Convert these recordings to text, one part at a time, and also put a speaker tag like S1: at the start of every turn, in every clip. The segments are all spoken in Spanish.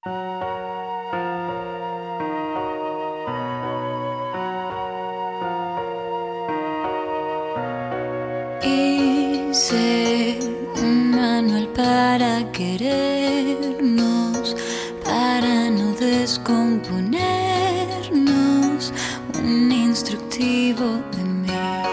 S1: Hice un manual para querernos, para no descomponernos, un instructivo de mí.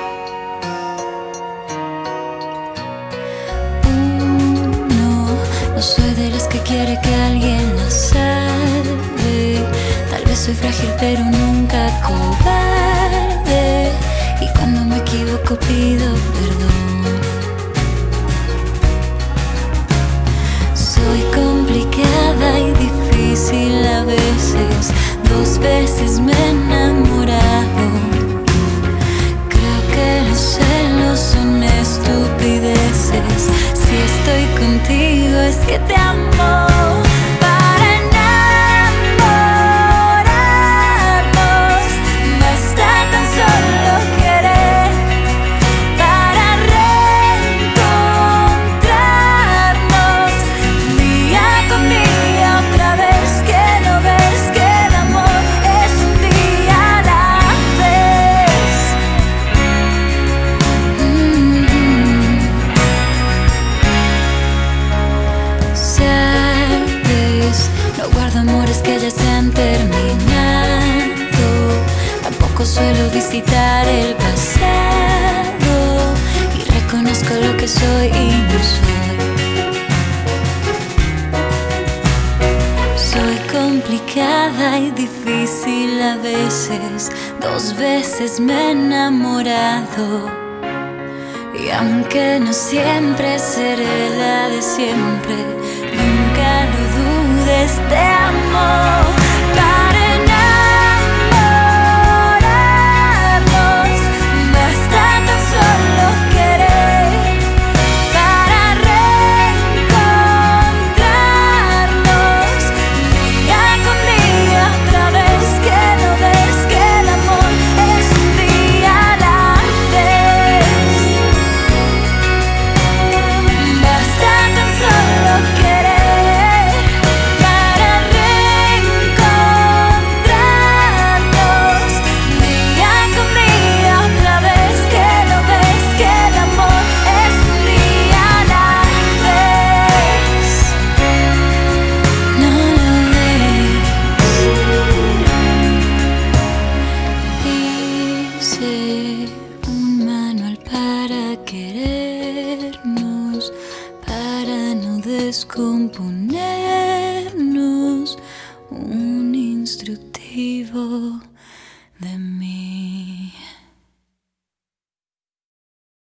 S1: No soy de las que quiere que alguien la salve. Tal vez soy frágil pero nunca cobarde, y cuando me equivoco pido perdón. Soy complicada y difícil a veces, 2 veces me he enamorado. Creo que los celos son estupideces. Si estoy contigo es que te amo. Para enamorarnos basta tan solo querer. Para reencontrarnos día con día otra vez. Que no ves que el amor es un día a la vez. Sabes, no guardo amores que ya se han terminado. Tampoco suelo visitar el pasado, y reconozco lo que soy y no soy. Soy complicada y difícil a veces, 2 veces me he enamorado. Y aunque no siempre seré la de siempre, nunca lo dudes, te amo. Para enamorarnos basta tan solo querer. Para reencontrarnos día con día otra vez. Que no ves que el amor es un día a la vez. Basta tan solo querer. Para reencontrarnos día con día otra vez. Que no ves que el amor es un día a la vez. No lo ves. Hice un manual para querernos, para no descomponernos, un instructivo de mí.